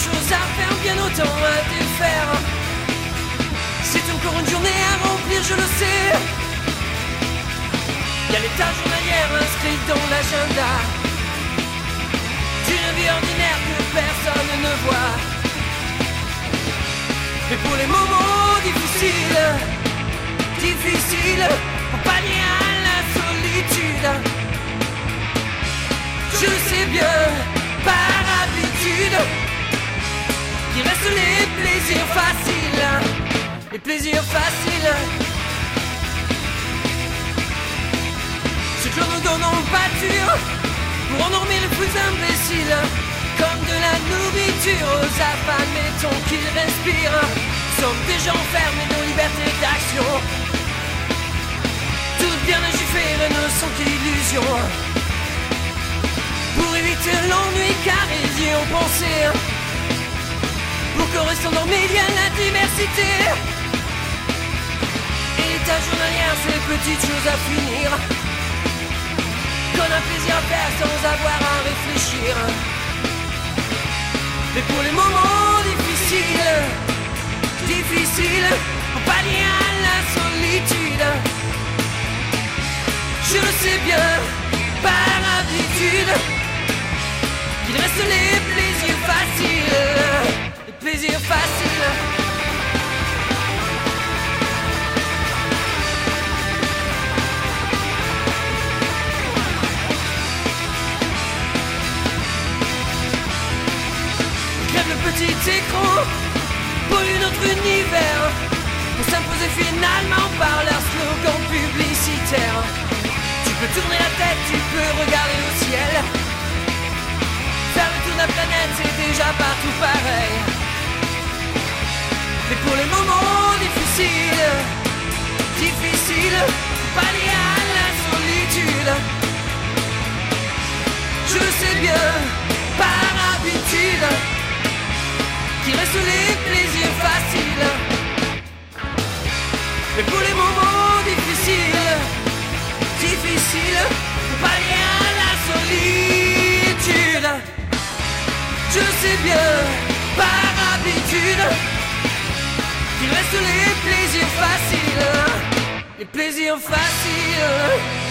choses à faire, bien autant à défaire. C'est encore une journée à remplir, je le sais. Y'a les tâches journalières inscrites dans l'agenda d'une vie ordinaire que personne ne voit. Mais pour les moments difficiles, pour pallier à la solitude, je le sais bien, par habitude, qu'il reste les plaisirs faciles, les plaisirs faciles. Ceux que nous donnons pâture pour endormir les plus imbéciles, comme de la nourriture aux affamés tant qu'ils respirent. Nous sommes déjà enfermés nos libertés d'action, toutes bien légiférées ne sont qu'illusions. Pour éviter l'ennui car ils y ont pensé, pour que reste endormi il y a la diversité. Et les tâches journalières, c'est les petites choses à finir, qu'on a plaisir à faire sans avoir à réfléchir. Mais pour les moments difficiles, pour pallier à la solitude, je le sais bien, par habitude, qu'il reste les plaisirs faciles, les plaisirs faciles. Crève le petit écran, pollue notre univers, pour s'imposer finalement par leur slogan publicitaire. Tu peux tourner la tête, tu peux regarder au ciel, faire le tour de la planète, c'est déjà partout pareil. Mais pour les moments difficiles, pallier à la solitude, je le sais bien, par habitude, qu'il reste les plaisirs faciles. Mais pour les moments difficiles, pour pallier à la solitude, je sais bien, par habitude, qu'il reste les plaisirs faciles, les plaisirs faciles.